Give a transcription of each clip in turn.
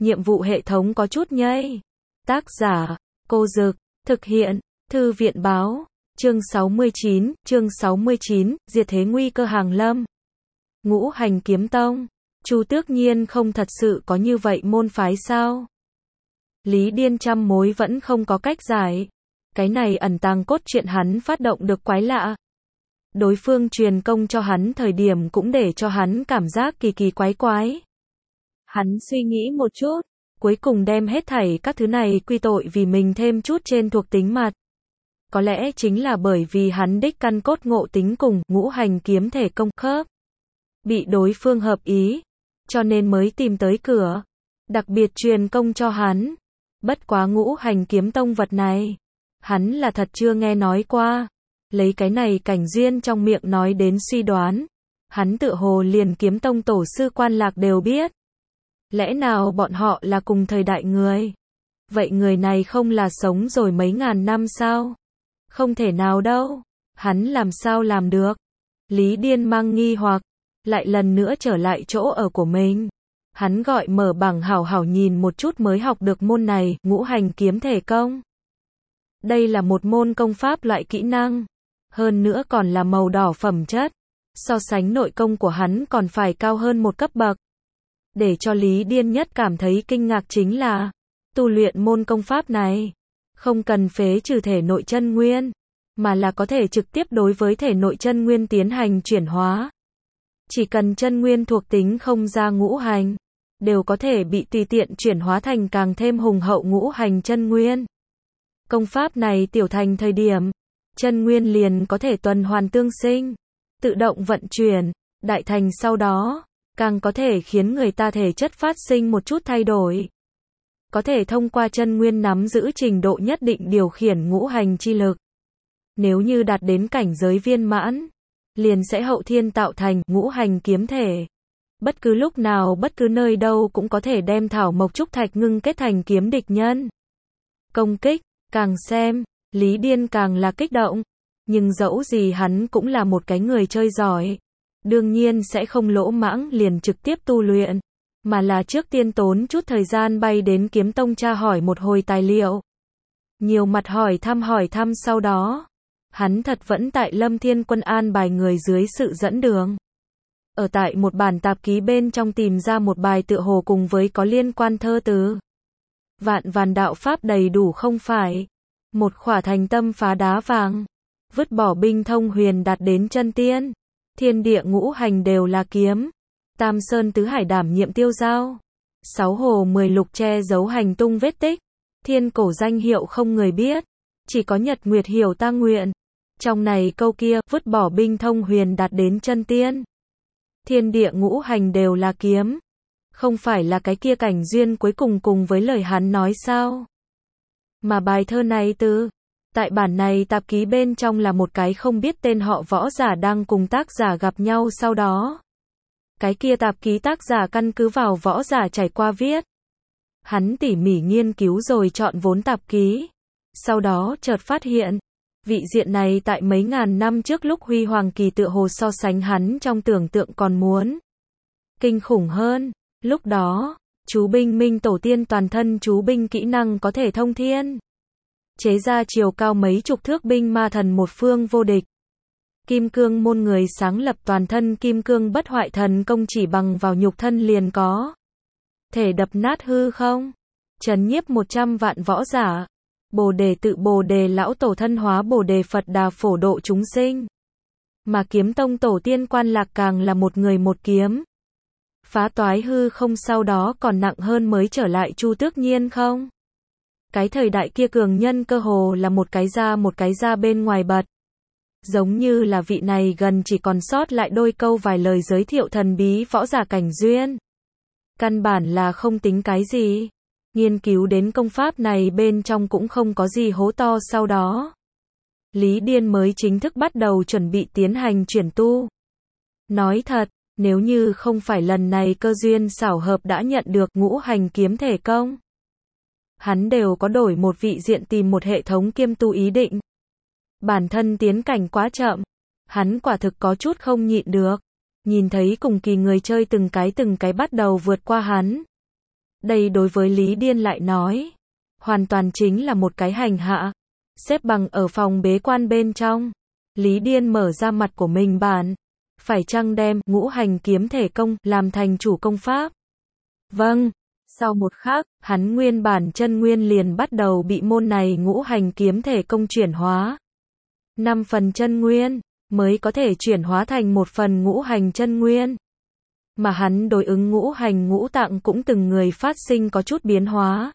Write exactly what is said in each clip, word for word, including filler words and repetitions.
nhiệm vụ hệ thống có chút nhây. Tác giả, Cô Dực, thực hiện, Thư viện báo, chương sáu mươi chín, chương sáu mươi chín, diệt thế nguy cơ hàng lâm. Ngũ hành kiếm tông, Chu Tước Nhiên không thật sự có như vậy môn phái sao? Lý Điên trăm mối vẫn không có cách giải. Cái này ẩn tàng cốt truyện hắn phát động được quái lạ. Đối phương truyền công cho hắn thời điểm cũng để cho hắn cảm giác kỳ kỳ quái quái. Hắn suy nghĩ một chút, cuối cùng đem hết thảy các thứ này quy tội vì mình thêm chút trên thuộc tính mặt. Có lẽ chính là bởi vì hắn đích căn cốt ngộ tính cùng ngũ hành kiếm thể công khớp. Bị đối phương hợp ý, cho nên mới tìm tới cửa. Đặc biệt truyền công cho hắn. Bất quá ngũ hành kiếm tông vật này, hắn là thật chưa nghe nói qua. Lấy cái này cảnh duyên trong miệng nói đến suy đoán, hắn tự hồ liền kiếm tông tổ sư Quan Lạc đều biết. Lẽ nào bọn họ là cùng thời đại người? Vậy người này không là sống rồi mấy ngàn năm sao? Không thể nào đâu. Hắn làm sao làm được? Lý Điên mang nghi hoặc, lại lần nữa trở lại chỗ ở của mình. Hắn gọi mở bảng hảo hảo nhìn một chút mới học được môn này, ngũ hành kiếm thể công. Đây là một môn công pháp loại kỹ năng. Hơn nữa còn là màu đỏ phẩm chất. So sánh nội công của hắn còn phải cao hơn một cấp bậc. Để cho Lý Điên nhất cảm thấy kinh ngạc chính là, tu luyện môn công pháp này, không cần phế trừ thể nội chân nguyên, mà là có thể trực tiếp đối với thể nội chân nguyên tiến hành chuyển hóa. Chỉ cần chân nguyên thuộc tính không ra ngũ hành, đều có thể bị tùy tiện chuyển hóa thành càng thêm hùng hậu ngũ hành chân nguyên. Công pháp này tiểu thành thời điểm, chân nguyên liền có thể tuần hoàn tương sinh, tự động vận chuyển, đại thành sau đó, càng có thể khiến người ta thể chất phát sinh một chút thay đổi. Có thể thông qua chân nguyên nắm giữ trình độ nhất định điều khiển ngũ hành chi lực. Nếu như đạt đến cảnh giới viên mãn, liền sẽ hậu thiên tạo thành ngũ hành kiếm thể. Bất cứ lúc nào bất cứ nơi đâu cũng có thể đem thảo mộc trúc thạch ngưng kết thành kiếm địch nhân. Công kích, càng xem, Lý Điên càng là kích động. Nhưng dẫu gì hắn cũng là một cái người chơi giỏi. Đương nhiên sẽ không lỗ mãng liền trực tiếp tu luyện, mà là trước tiên tốn chút thời gian bay đến kiếm tông tra hỏi một hồi tài liệu. Nhiều mặt hỏi thăm hỏi thăm sau đó, hắn thật vẫn tại Lâm Thiên Quân an bài người dưới sự dẫn đường. Ở tại một bản tạp ký bên trong tìm ra một bài tựa hồ cùng với có liên quan thơ từ. Vạn vàn đạo pháp đầy đủ không phải. Một khỏa thành tâm phá đá vàng. Vứt bỏ binh thông huyền đạt đến chân tiên. Thiên địa ngũ hành đều là kiếm. Tam sơn tứ hải đảm nhiệm tiêu giao. Sáu hồ mười lục che giấu hành tung vết tích. Thiên cổ danh hiệu không người biết. Chỉ có nhật nguyệt hiểu ta nguyện. Trong này câu kia, vứt bỏ binh thông huyền đạt đến chân tiên. Thiên địa ngũ hành đều là kiếm. Không phải là cái kia cảnh duyên cuối cùng cùng với lời hắn nói sao? Mà bài thơ này từ, tại bản này tạp ký bên trong là một cái không biết tên họ võ giả đang cùng tác giả gặp nhau sau đó. Cái kia tạp ký tác giả căn cứ vào võ giả trải qua viết. Hắn tỉ mỉ nghiên cứu rồi chọn vốn tạp ký. Sau đó chợt phát hiện, vị diện này tại mấy ngàn năm trước lúc huy hoàng kỳ tựa hồ so sánh hắn trong tưởng tượng còn muốn kinh khủng hơn. Lúc đó, chú binh minh tổ tiên toàn thân chú binh kỹ năng có thể thông thiên. Chế ra chiều cao mấy chục thước binh ma thần một phương vô địch. Kim cương môn người sáng lập toàn thân kim cương bất hoại thần công chỉ bằng vào nhục thân liền có thể đập nát hư không. Trấn nhiếp một trăm vạn võ giả. Bồ đề tự bồ đề lão tổ thân hóa bồ đề Phật Đà phổ độ chúng sinh. Mà kiếm tông tổ tiên Quan Lạc càng là một người một kiếm. Phá toái hư không sau đó còn nặng hơn mới trở lại Chu Tước Nhiên không? Cái thời đại kia cường nhân cơ hồ là một cái ra một cái ra bên ngoài bật. Giống như là vị này gần chỉ còn sót lại đôi câu vài lời giới thiệu thần bí võ giả cảnh duyên. Căn bản là không tính cái gì. Nghiên cứu đến công pháp này bên trong cũng không có gì hố to sau đó. Lý Điên mới chính thức bắt đầu chuẩn bị tiến hành chuyển tu. Nói thật, nếu như không phải lần này cơ duyên xảo hợp đã nhận được ngũ hành kiếm thể công, hắn đều có đổi một vị diện tìm một hệ thống kiêm tu ý định. Bản thân tiến cảnh quá chậm, hắn quả thực có chút không nhịn được. Nhìn thấy cùng kỳ người chơi từng cái từng cái bắt đầu vượt qua hắn. Đây đối với Lý Điên lại nói, hoàn toàn chính là một cái hành hạ. Xếp bằng ở phòng bế quan bên trong, Lý Điên mở ra mặt của mình bản. Phải chăng đem ngũ hành kiếm thể công làm thành chủ công pháp? Vâng. Sau một khắc, hắn nguyên bản chân nguyên liền bắt đầu bị môn này ngũ hành kiếm thể công chuyển hóa. Năm phần chân nguyên mới có thể chuyển hóa thành một phần ngũ hành chân nguyên. Mà hắn đối ứng ngũ hành ngũ tạng cũng từng người phát sinh có chút biến hóa.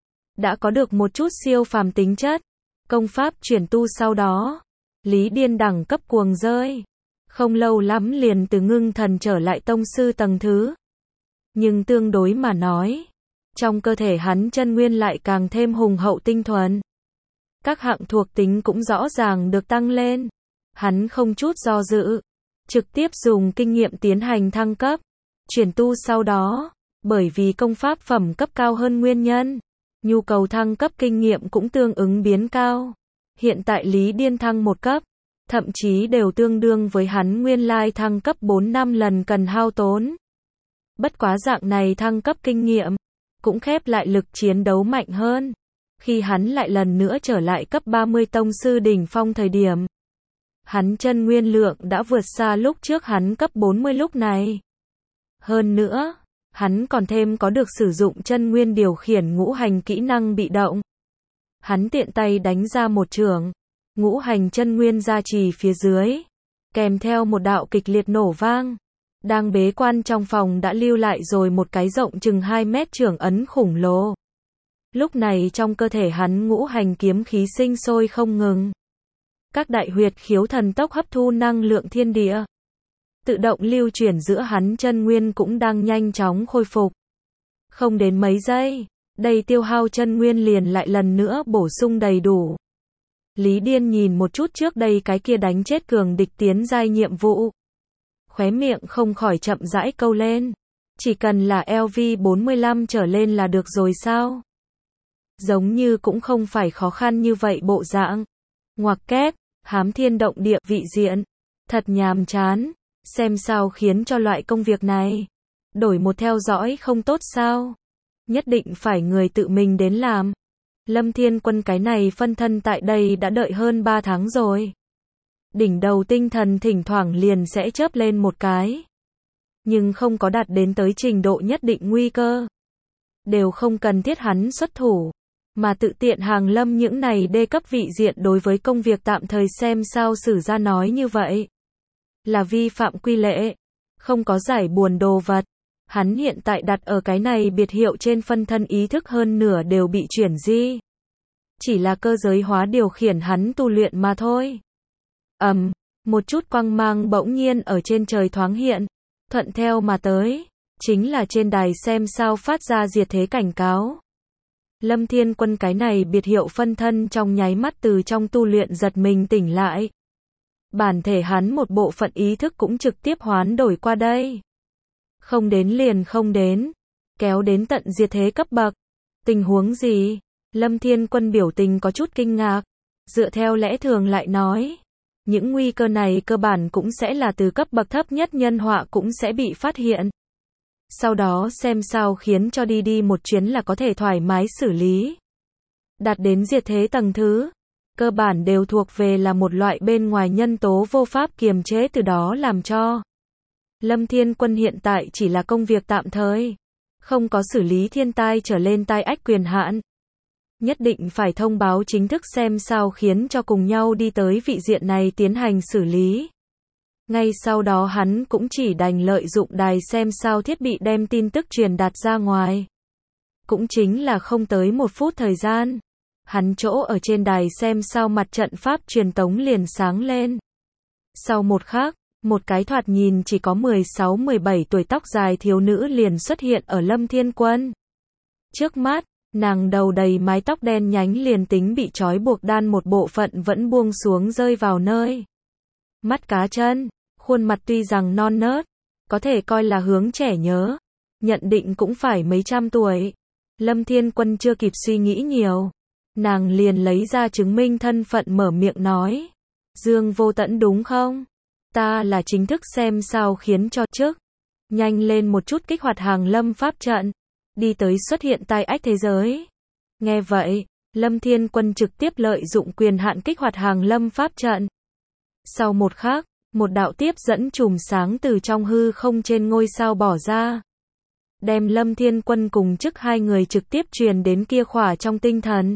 Đã có được một chút siêu phàm tính chất. Công pháp chuyển tu sau đó, Lý Điên đẳng cấp cuồng rơi. Không lâu lắm liền từ ngưng thần trở lại tông sư tầng thứ. Nhưng tương đối mà nói, trong cơ thể hắn chân nguyên lại càng thêm hùng hậu tinh thuần. Các hạng thuộc tính cũng rõ ràng được tăng lên. Hắn không chút do dự, trực tiếp dùng kinh nghiệm tiến hành thăng cấp, chuyển tu sau đó, bởi vì công pháp phẩm cấp cao hơn nguyên nhân, nhu cầu thăng cấp kinh nghiệm cũng tương ứng biến cao. Hiện tại Lý Điên thăng một cấp, thậm chí đều tương đương với hắn nguyên lai thăng cấp bốn năm lần cần hao tốn. Bất quá dạng này thăng cấp kinh nghiệm, cũng khép lại lực chiến đấu mạnh hơn. Khi hắn lại lần nữa trở lại cấp ba mươi tông sư đỉnh phong thời điểm, hắn chân nguyên lượng đã vượt xa lúc trước hắn cấp bốn mươi lúc này. Hơn nữa, hắn còn thêm có được sử dụng chân nguyên điều khiển ngũ hành kỹ năng bị động. Hắn tiện tay đánh ra một chưởng, ngũ hành chân nguyên gia trì phía dưới, kèm theo một đạo kịch liệt nổ vang. Đang bế quan trong phòng đã lưu lại rồi một cái rộng chừng hai mét chưởng ấn khủng lồ. Lúc này trong cơ thể hắn ngũ hành kiếm khí sinh sôi không ngừng. Các đại huyệt khiếu thần tốc hấp thu năng lượng thiên địa. Tự động lưu chuyển giữa hắn chân nguyên cũng đang nhanh chóng khôi phục. Không đến mấy giây, đây tiêu hao chân nguyên liền lại lần nữa bổ sung đầy đủ. Lý Điên nhìn một chút trước đây cái kia đánh chết cường địch tiến giai nhiệm vụ. Khóe miệng không khỏi chậm rãi câu lên. Chỉ cần là L V bốn mươi lăm trở lên là được rồi sao? Giống như cũng không phải khó khăn như vậy bộ dạng. Ngoặc kép, hám thiên động địa vị diện. Thật nhàm chán. Xem sao khiến cho loại công việc này. Đổi một theo dõi không tốt sao? Nhất định phải người tự mình đến làm. Lâm Thiên Quân cái này phân thân tại đây đã đợi hơn ba tháng rồi. Đỉnh đầu tinh thần thỉnh thoảng liền sẽ chớp lên một cái. Nhưng không có đạt đến tới trình độ nhất định nguy cơ. Đều không cần thiết hắn xuất thủ. Mà tự tiện hàng lâm những này đê cấp vị diện đối với công việc tạm thời xem sao xử ra nói như vậy. Là vi phạm quy lệ. Không có giải buồn đồ vật. Hắn hiện tại đặt ở cái này biệt hiệu trên phân thân ý thức hơn nửa đều bị chuyển di. Chỉ là cơ giới hóa điều khiển hắn tu luyện mà thôi. Ầm, um, một chút quang mang bỗng nhiên ở trên trời thoáng hiện, thuận theo mà tới, chính là trên đài xem sao phát ra diệt thế cảnh cáo. Lâm Thiên Quân cái này biệt hiệu phân thân trong nháy mắt từ trong tu luyện giật mình tỉnh lại. Bản thể hắn một bộ phận ý thức cũng trực tiếp hoán đổi qua đây. Không đến liền không đến, kéo đến tận diệt thế cấp bậc. Tình huống gì? Lâm Thiên Quân biểu tình có chút kinh ngạc. Dựa theo lẽ thường lại nói, những nguy cơ này cơ bản cũng sẽ là từ cấp bậc thấp nhất nhân họa cũng sẽ bị phát hiện. Sau đó xem sao khiến cho đi đi một chuyến là có thể thoải mái xử lý. Đạt đến diệt thế tầng thứ, cơ bản đều thuộc về là một loại bên ngoài nhân tố vô pháp kiềm chế từ đó làm cho. Lâm Thiên Quân hiện tại chỉ là công việc tạm thời, không có xử lý thiên tai trở lên tai ách quyền hạn. Nhất định phải thông báo chính thức xem sao khiến cho cùng nhau đi tới vị diện này tiến hành xử lý. Ngay sau đó hắn cũng chỉ đành lợi dụng đài xem sao thiết bị đem tin tức truyền đạt ra ngoài. Cũng chính là không tới một phút thời gian. Hắn chỗ ở trên đài xem sao mặt trận pháp truyền tống liền sáng lên. Sau một khắc, một cái thoạt nhìn chỉ có mười sáu mười bảy tuổi tóc dài thiếu nữ liền xuất hiện ở Lâm Thiên Quân. Trước mắt, nàng đầu đầy mái tóc đen nhánh liền tính bị trói buộc đan một bộ phận vẫn buông xuống rơi vào nơi. Mắt cá chân, khuôn mặt tuy rằng non nớt, có thể coi là hướng trẻ nhớ, nhận định cũng phải mấy trăm tuổi. Lâm Thiên Quân chưa kịp suy nghĩ nhiều, nàng liền lấy ra chứng minh thân phận mở miệng nói. Dương Vô Tẫn đúng không? Ta là chính thức xem sao khiến cho trước. Nhanh lên một chút kích hoạt hàng lâm pháp trận. đi tới xuất hiện tai ách thế giới. Nghe vậy, Lâm Thiên Quân trực tiếp lợi dụng quyền hạn kích hoạt Hàng Lâm pháp trận. Sau một khắc, một đạo tiếp dẫn chùm sáng từ trong hư không trên ngôi sao bỏ ra. Đem Lâm Thiên Quân cùng chức hai người trực tiếp truyền đến kia khỏa trong tinh thần.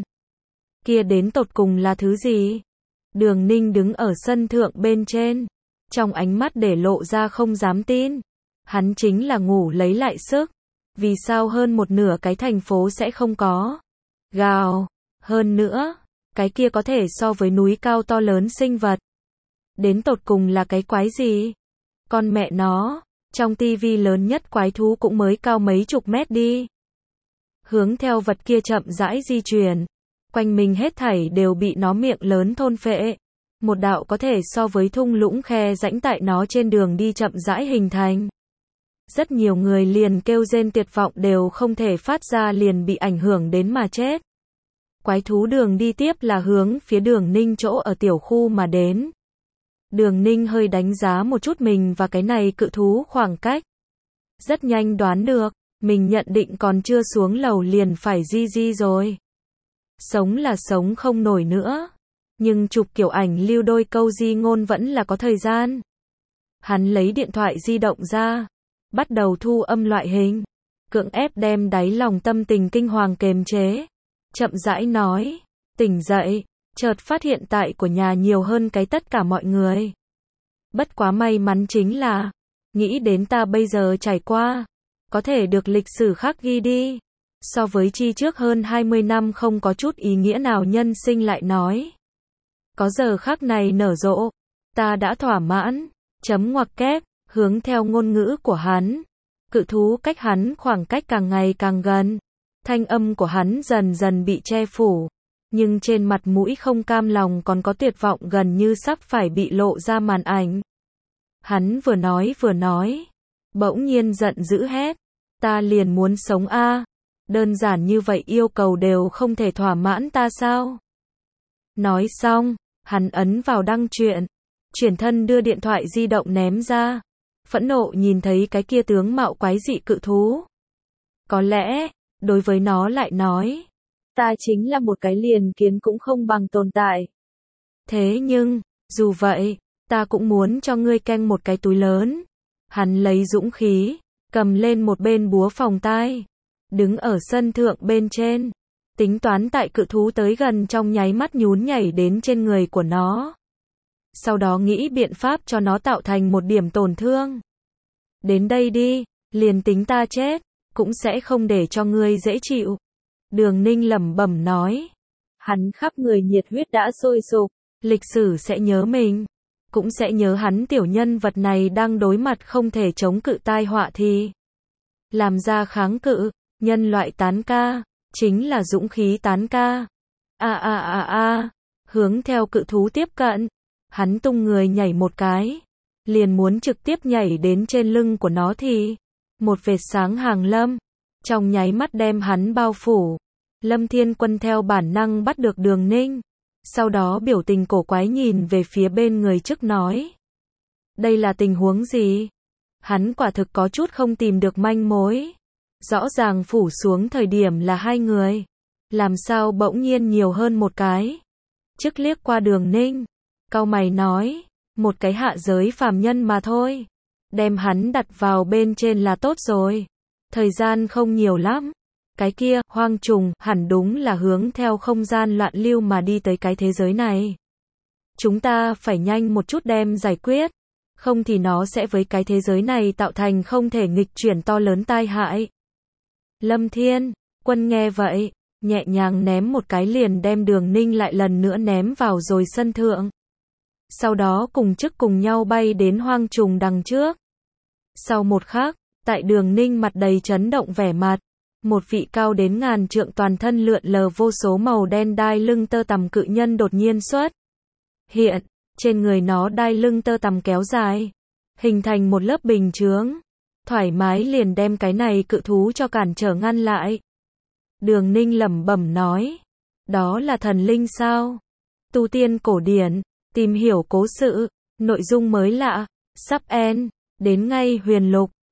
Kia đến tột cùng là thứ gì? Đường Ninh đứng ở sân thượng bên trên. Trong ánh mắt để lộ ra không dám tin. Hắn chính là ngủ lấy lại sức. Vì sao hơn một nửa cái thành phố sẽ không có? Gào. Hơn nữa, cái kia có thể so với núi cao to lớn sinh vật. Đến tột cùng là cái quái gì? Con mẹ nó, trong tivi lớn nhất quái thú cũng mới cao mấy chục mét đi. Hướng theo vật kia chậm rãi di chuyển. Quanh mình hết thảy đều bị nó miệng lớn thôn phệ. Một đạo có thể so với thung lũng khe rãnh tại nó trên đường đi chậm rãi hình thành. Rất nhiều người liền kêu rên tuyệt vọng đều không thể phát ra liền bị ảnh hưởng đến mà chết. Quái thú đường đi tiếp là hướng phía Đường Ninh chỗ ở tiểu khu mà đến. Đường Ninh hơi đánh giá một chút mình và cái này cự thú khoảng cách. Rất nhanh đoán được, mình nhận định còn chưa xuống lầu liền phải di di rồi. Sống là sống không nổi nữa. Nhưng chụp kiểu ảnh lưu đôi câu di ngôn vẫn là có thời gian. Hắn lấy điện thoại di động ra. Bắt đầu thu âm loại hình. Cưỡng ép đem đáy lòng tâm tình kinh hoàng kềm chế. Chậm rãi nói. Tỉnh dậy. Chợt phát hiện tại của nhà nhiều hơn cái tất cả mọi người. Bất quá may mắn chính là. Nghĩ đến ta bây giờ trải qua. Có thể được lịch sử khắc ghi đi. So với chi trước hơn hai mươi năm không có chút ý nghĩa nào nhân sinh lại nói. Có giờ khắc này nở rộ. Ta đã thỏa mãn. Chấm ngoặc kép. Hướng theo ngôn ngữ của hắn. Cự thú cách hắn khoảng cách càng ngày càng gần. Thanh âm của hắn dần dần bị che phủ. Nhưng trên mặt mũi không cam lòng còn có tuyệt vọng gần như sắp phải bị lộ ra màn ảnh. Hắn vừa nói vừa nói. Bỗng nhiên giận dữ hét. Ta liền muốn sống a. Đơn giản như vậy yêu cầu đều không thể thỏa mãn ta sao? Nói xong, hắn ấn vào đăng truyện. Chuyển thân đưa điện thoại di động ném ra. Phẫn nộ nhìn thấy cái kia tướng mạo quái dị cự thú. Có lẽ, đối với nó lại nói. Ta chính là một cái liền kiến cũng không bằng tồn tại. Thế nhưng, dù vậy, ta cũng muốn cho ngươi canh một cái túi lớn. Hắn lấy dũng khí, cầm lên một bên búa phòng tai. Đứng ở sân thượng bên trên. Tính toán tại cự thú tới gần trong nháy mắt nhún nhảy đến trên người của nó. Sau đó nghĩ biện pháp cho nó tạo thành một điểm tổn thương. Đến đây đi, liền tính ta chết, cũng sẽ không để cho ngươi dễ chịu. Đường Ninh lẩm bẩm nói. Hắn khắp người nhiệt huyết đã sôi sục, lịch sử sẽ nhớ mình. Cũng sẽ nhớ hắn tiểu nhân vật này đang đối mặt không thể chống cự tai họa thì. Làm ra kháng cự, nhân loại tán ca, chính là dũng khí tán ca. A a a a, hướng theo cự thú tiếp cận. Hắn tung người nhảy một cái. Liền muốn trực tiếp nhảy đến trên lưng của nó thì. Một vệt sáng hàng lâm. Trong nháy mắt đem hắn bao phủ. Lâm Thiên Quân theo bản năng bắt được Đường Ninh. Sau đó biểu tình cổ quái nhìn về phía bên người trước nói. Đây là tình huống gì? Hắn quả thực có chút không tìm được manh mối. Rõ ràng phủ xuống thời điểm là hai người. Làm sao bỗng nhiên nhiều hơn một cái? Trước liếc qua Đường Ninh. Cau mày nói. Một cái hạ giới phàm nhân mà thôi. Đem hắn đặt vào bên trên là tốt rồi. Thời gian không nhiều lắm. Cái kia, hoang trùng, hẳn đúng là hướng theo không gian loạn lưu mà đi tới cái thế giới này. Chúng ta phải nhanh một chút đem giải quyết. Không thì nó sẽ với cái thế giới này tạo thành không thể nghịch chuyển to lớn tai hại. Lâm Thiên Quân nghe vậy, nhẹ nhàng ném một cái liền đem Đường Ninh lại lần nữa ném vào rồi sân thượng. Sau đó cùng chức cùng nhau bay đến hoang trùng đằng trước. Sau một khắc, tại Đường Ninh mặt đầy chấn động vẻ mặt. Một vị cao đến ngàn trượng toàn thân lượn lờ vô số màu đen đai lưng tơ tằm cự nhân đột nhiên xuất hiện. Trên người nó đai lưng tơ tằm kéo dài. Hình thành một lớp bình chướng. Thoải mái liền đem cái này cự thú cho cản trở ngăn lại. Đường Ninh lẩm bẩm nói. Đó là thần linh sao? Tu tiên cổ điển. Tìm hiểu cố sự. Nội dung mới lạ. Sắp end. Đến ngay huyền lục.